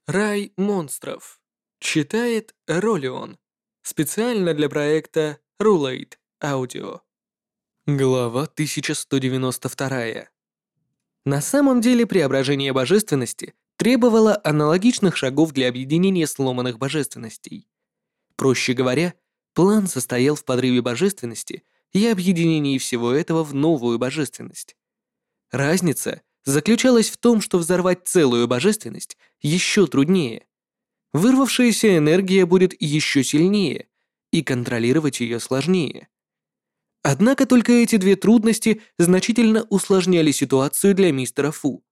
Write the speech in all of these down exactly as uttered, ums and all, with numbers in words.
Рай монстров. Читает Ролион. Специально для проекта Rulate Audio. Глава тысяча сто девяносто два. На самом деле преображение божественности требовало аналогичных шагов для объединения сломанных божественностей. Проще говоря, план состоял в подрыве божественности и объединении всего этого в новую божественность. Разница заключалась в том, что взорвать целую божественность еще труднее. Вырвавшаяся энергия будет еще сильнее, и контролировать ее сложнее. Однако только эти две трудности значительно усложняли ситуацию для мистера Фу.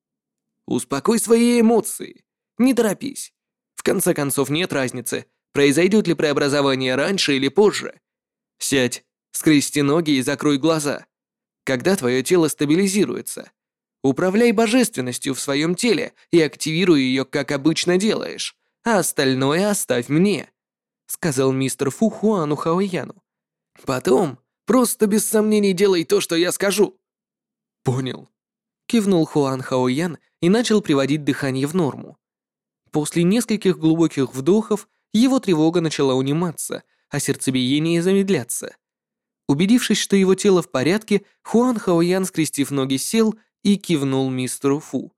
«Успокой свои эмоции. Не торопись. В конце концов, нет разницы, произойдет ли преобразование раньше или позже. Сядь, скрести ноги и закрой глаза. Когда твое тело стабилизируется, управляй божественностью в своем теле и активируй ее, как обычно делаешь, а остальное оставь мне», — сказал мистер Фу Хуану Хаояну. «Потом просто без сомнений делай то, что я скажу». «Понял», — кивнул Хуан Хаоян и начал приводить дыхание в норму. После нескольких глубоких вдохов его тревога начала униматься, а сердцебиение замедляться. Убедившись, что его тело в порядке, Хуан Хаоян, скрестив ноги, сел и кивнул мистеру Фу.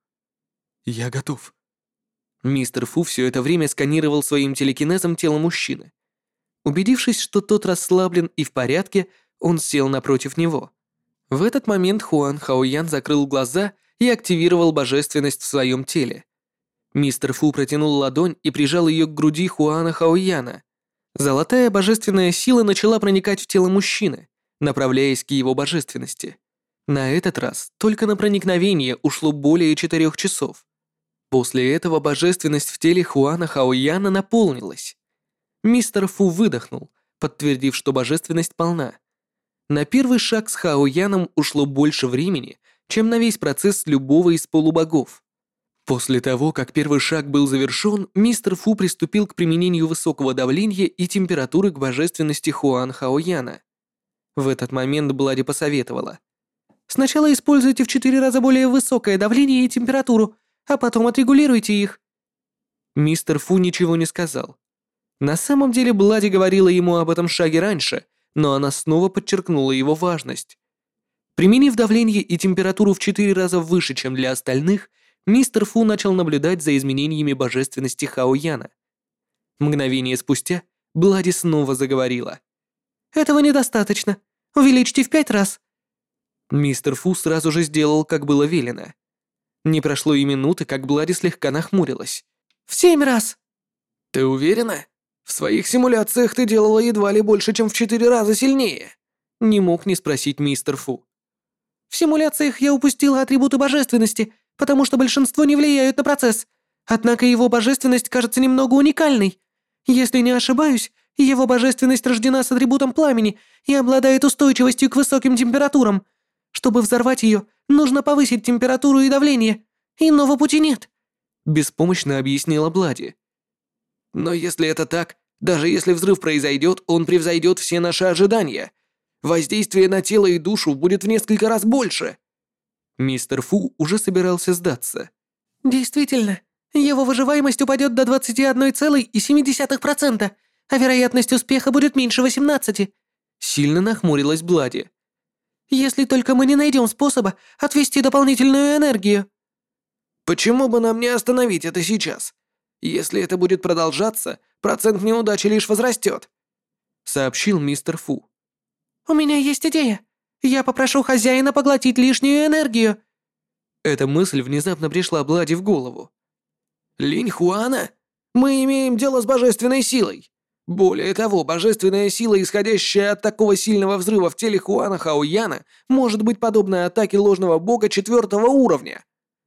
«Я готов». Мистер Фу все это время сканировал своим телекинезом тело мужчины. Убедившись, что тот расслаблен и в порядке, он сел напротив него. В этот момент Хуан Хаоян закрыл глаза и активировал божественность в своем теле. Мистер Фу протянул ладонь и прижал ее к груди Хуана Хаояна. Золотая божественная сила начала проникать в тело мужчины, направляясь к его божественности. На этот раз только на проникновение ушло более четырех часов. После этого божественность в теле Хуана Хаояна наполнилась. Мистер Фу выдохнул, подтвердив, что божественность полна. На первый шаг с Хаояном ушло больше времени, чем на весь процесс любого из полубогов. После того, как первый шаг был завершен, мистер Фу приступил к применению высокого давления и температуры к божественности Хуан Хаояна. В этот момент Блади посоветовала: «Сначала используйте в четыре раза более высокое давление и температуру, а потом отрегулируйте их». Мистер Фу ничего не сказал. На самом деле Блади говорила ему об этом шаге раньше, но она снова подчеркнула его важность. Применив давление и температуру в четыре раза выше, чем для остальных, мистер Фу начал наблюдать за изменениями божественности Хаояна. Мгновение спустя Блади снова заговорила. «Этого недостаточно. Увеличьте в пять раз». Мистер Фу сразу же сделал, как было велено. Не прошло и минуты, как Блади слегка нахмурилась. «В семь раз!» «Ты уверена? В своих симуляциях ты делала едва ли больше, чем в четыре раза сильнее!» Не мог не спросить мистер Фу. «В симуляциях я упустила атрибуты божественности, потому что большинство не влияют на процесс. Однако его божественность кажется немного уникальной. Если не ошибаюсь, его божественность рождена с атрибутом пламени и обладает устойчивостью к высоким температурам. Чтобы взорвать ее, нужно повысить температуру и давление. Иного пути нет», — беспомощно объяснила Блади. «Но если это так, даже если взрыв произойдет, он превзойдет все наши ожидания. Воздействие на тело и душу будет в несколько раз больше». Мистер Фу уже собирался сдаться. «Действительно, его выживаемость упадет до двадцать одна целая семь десятых процента, а вероятность успеха будет меньше восемнадцати. Сильно нахмурилась Блади. «Если только мы не найдем способа отвести дополнительную энергию». «Почему бы нам не остановить это сейчас? Если это будет продолжаться, процент неудачи лишь возрастет», — сообщил мистер Фу. «У меня есть идея. Я попрошу хозяина поглотить лишнюю энергию». Эта мысль внезапно пришла Блади в голову. «Линь Хуана? Мы имеем дело с божественной силой. Более того, божественная сила, исходящая от такого сильного взрыва в теле Хуана Хаояна, может быть подобна атаке ложного бога четвертого уровня».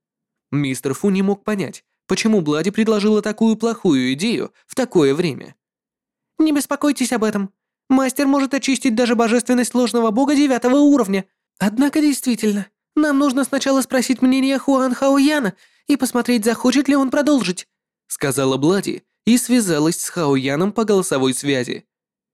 Мистер Фу не мог понять, почему Блади предложила такую плохую идею в такое время. «Не беспокойтесь об этом. Мастер может очистить даже божественность ложного бога девятого уровня. Однако действительно, нам нужно сначала спросить мнение Хуан Хаояна и посмотреть, захочет ли он продолжить», — сказала Блади и связалась с Хаояном по голосовой связи.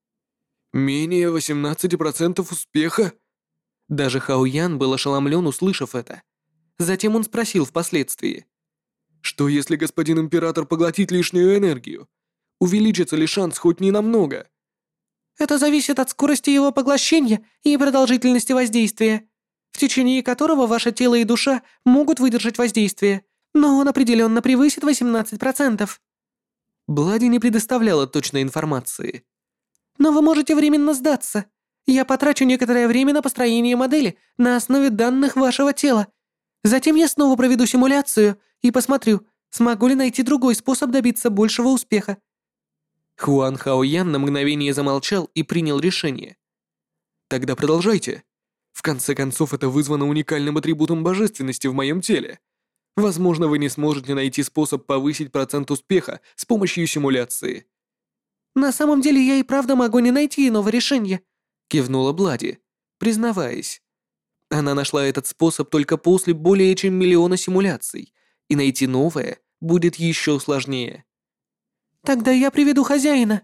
«Менее восемнадцати процентов успеха?» Даже Хаоян был ошеломлен, услышав это. Затем он спросил впоследствии. Что если господин император поглотит лишнюю энергию? Увеличится ли шанс хоть ненамного? Это зависит от скорости его поглощения и продолжительности воздействия, в течение которого ваше тело и душа могут выдержать воздействие, но он определенно превысит восемнадцать процентов. Блади не предоставляла точной информации. Но вы можете временно сдаться. Я потрачу некоторое время на построение модели на основе данных вашего тела. Затем я снова проведу симуляцию и посмотрю, смогу ли найти другой способ добиться большего успеха. Хуан Хаоян на мгновение замолчал и принял решение. Тогда продолжайте. В конце концов, это вызвано уникальным атрибутом божественности в моем теле. Возможно, вы не сможете найти способ повысить процент успеха с помощью симуляции. На самом деле я и правда могу не найти иного решения, Кивнула Блади, признаваясь. Она нашла этот способ только после более чем миллиона симуляций, и найти новое будет еще сложнее. Тогда я приведу хозяина.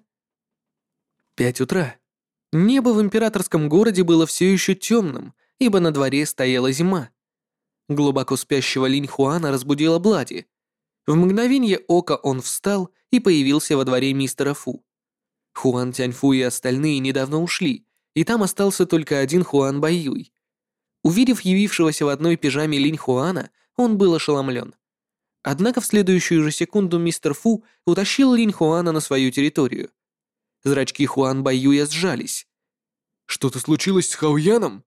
Пять утра. Небо в императорском городе было все еще темным, ибо на дворе стояла зима. Глубоко спящего Линь Хуана разбудила Блади. В мгновение ока он встал и появился во дворе мистера Фу. Хуан Тяньфу и остальные недавно ушли, и там остался только один Хуан Баюй. Увидев явившегося в одной пижаме Линь Хуана, он был ошеломлен. Однако в следующую же секунду мистер Фу утащил Линь Хуана на свою территорию. Зрачки Хуан Баюя сжались. «Что-то случилось с Хаояном?»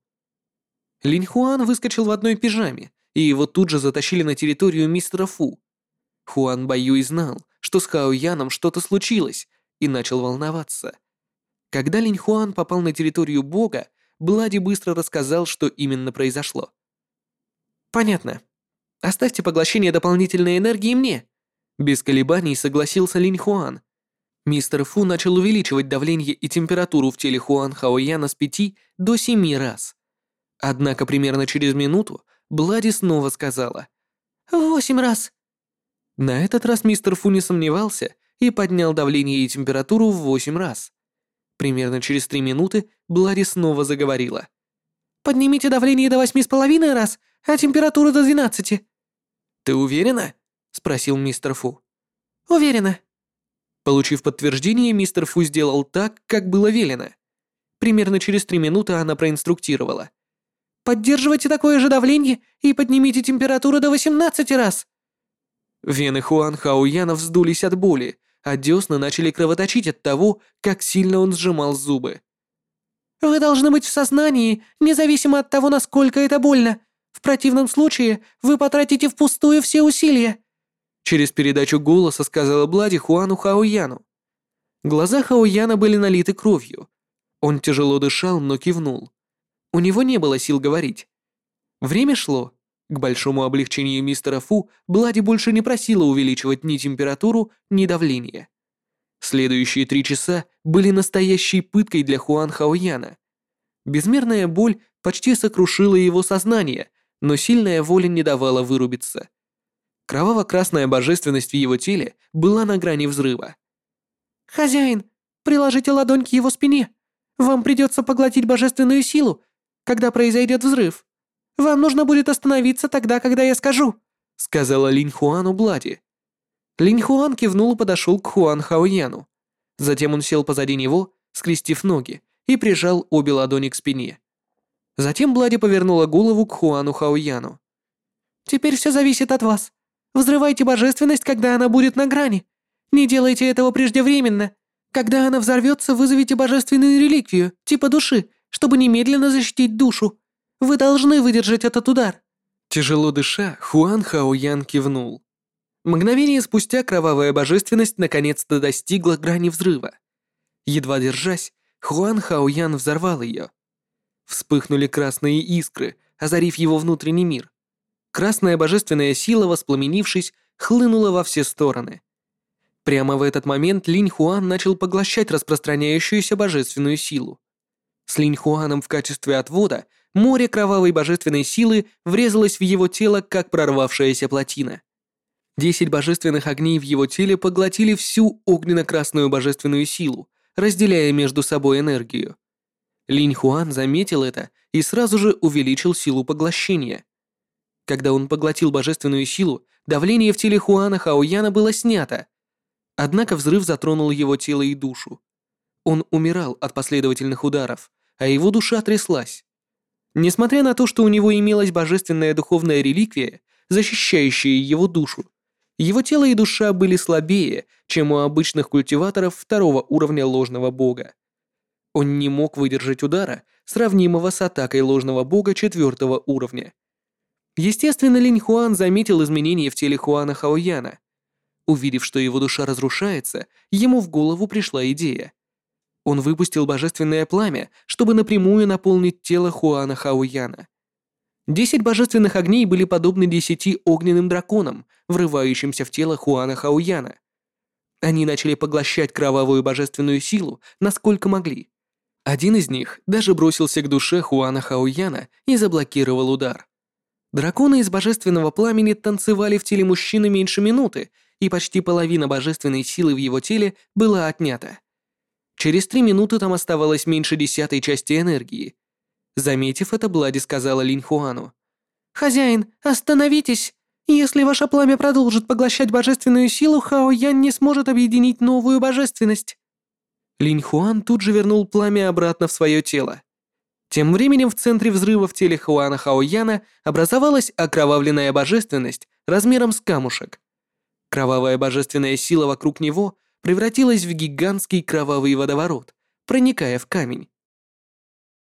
Линь Хуан выскочил в одной пижаме, и его тут же затащили на территорию мистера Фу. Хуан Баюй знал, что с Хаояном что-то случилось, и начал волноваться. Когда Линь Хуан попал на территорию бога, Блади быстро рассказал, что именно произошло. «Понятно. Оставьте поглощение дополнительной энергии мне», без колебаний согласился Линь Хуан. Мистер Фу начал увеличивать давление и температуру в теле Хуан Хаояна с пяти до семи раз. Однако примерно через минуту Блади снова сказала: «Восемь раз». На этот раз мистер Фу не сомневался и поднял давление и температуру в восемь раз. Примерно через три минуты Блади снова заговорила. «Поднимите давление до восьми с половиной раз, а температуру до двенадцати». «Ты уверена?» — спросил мистер Фу. «Уверена». Получив подтверждение, мистер Фу сделал так, как было велено. Примерно через три минуты она проинструктировала. «Поддерживайте такое же давление и поднимите температуру до восемнадцати раз». Вены Хуан Хаояна вздулись от боли, а десны начали кровоточить от того, как сильно он сжимал зубы. «Вы должны быть в сознании, независимо от того, насколько это больно. В противном случае вы потратите впустую все усилия». Через передачу голоса сказала Блади Хуану Хаояну. Глаза Хаояна были налиты кровью. Он тяжело дышал, но кивнул. У него не было сил говорить. Время шло. К большому облегчению мистера Фу Блади больше не просила увеличивать ни температуру, ни давление. Следующие три часа были настоящей пыткой для Хуан Хаояна. Безмерная боль почти сокрушила его сознание, но сильная воля не давала вырубиться. Кроваво-красная божественность в его теле была на грани взрыва. «Хозяин, приложите ладонь к его спине. Вам придется поглотить божественную силу, когда произойдет взрыв. Вам нужно будет остановиться тогда, когда я скажу», — сказала Линь Хуану Блади. Линь Хуан кивнул и подошел к Хуан Хаояну. Затем он сел позади него, скрестив ноги, и прижал обе ладони к спине. Затем Блади повернула голову к Хуану Хаояну. «Теперь все зависит от вас. Взрывайте божественность, когда она будет на грани. Не делайте этого преждевременно. Когда она взорвется, вызовите божественную реликвию, типа души, чтобы немедленно защитить душу. Вы должны выдержать этот удар». Тяжело дыша, Хуан Хаоян кивнул. Мгновение спустя кровавая божественность наконец-то достигла грани взрыва. Едва держась, Хуан Хаоян взорвал ее. Вспыхнули красные искры, озарив его внутренний мир. Красная божественная сила, воспламенившись, хлынула во все стороны. Прямо в этот момент Линь Хуан начал поглощать распространяющуюся божественную силу. С Линь Хуаном в качестве отвода море кровавой божественной силы врезалось в его тело, как прорвавшаяся плотина. Десять божественных огней в его теле поглотили всю огненно-красную божественную силу, разделяя между собой энергию. Линь Хуан заметил это и сразу же увеличил силу поглощения. Когда он поглотил божественную силу, давление в теле Хуана Хаояна было снято. Однако взрыв затронул его тело и душу. Он умирал от последовательных ударов, а его душа тряслась. Несмотря на то, что у него имелась божественная духовная реликвия, защищающая его душу, его тело и душа были слабее, чем у обычных культиваторов второго уровня ложного бога. Он не мог выдержать удара, сравнимого с атакой ложного бога четвертого уровня. Естественно, Линь Хуан заметил изменения в теле Хуана Хаояна. Увидев, что его душа разрушается, ему в голову пришла идея. Он выпустил божественное пламя, чтобы напрямую наполнить тело Хуана Хаояна. Десять божественных огней были подобны десяти огненным драконам, врывающимся в тело Хуана Хаояна. Они начали поглощать кровавую божественную силу, насколько могли. Один из них даже бросился к душе Хуана Хаояна и заблокировал удар. Драконы из божественного пламени танцевали в теле мужчины меньше минуты, и почти половина божественной силы в его теле была отнята. Через три минуты там оставалось меньше десятой части энергии. Заметив это, Блади сказала Линь Хуану: «Хозяин, остановитесь! Если ваше пламя продолжит поглощать божественную силу, Хао Ян не сможет объединить новую божественность». Линь Хуан тут же вернул пламя обратно в свое тело. Тем временем в центре взрыва в теле Хуана Хаояна образовалась окровавленная божественность размером с камушек. Кровавая божественная сила вокруг него превратилась в гигантский кровавый водоворот, проникая в камень.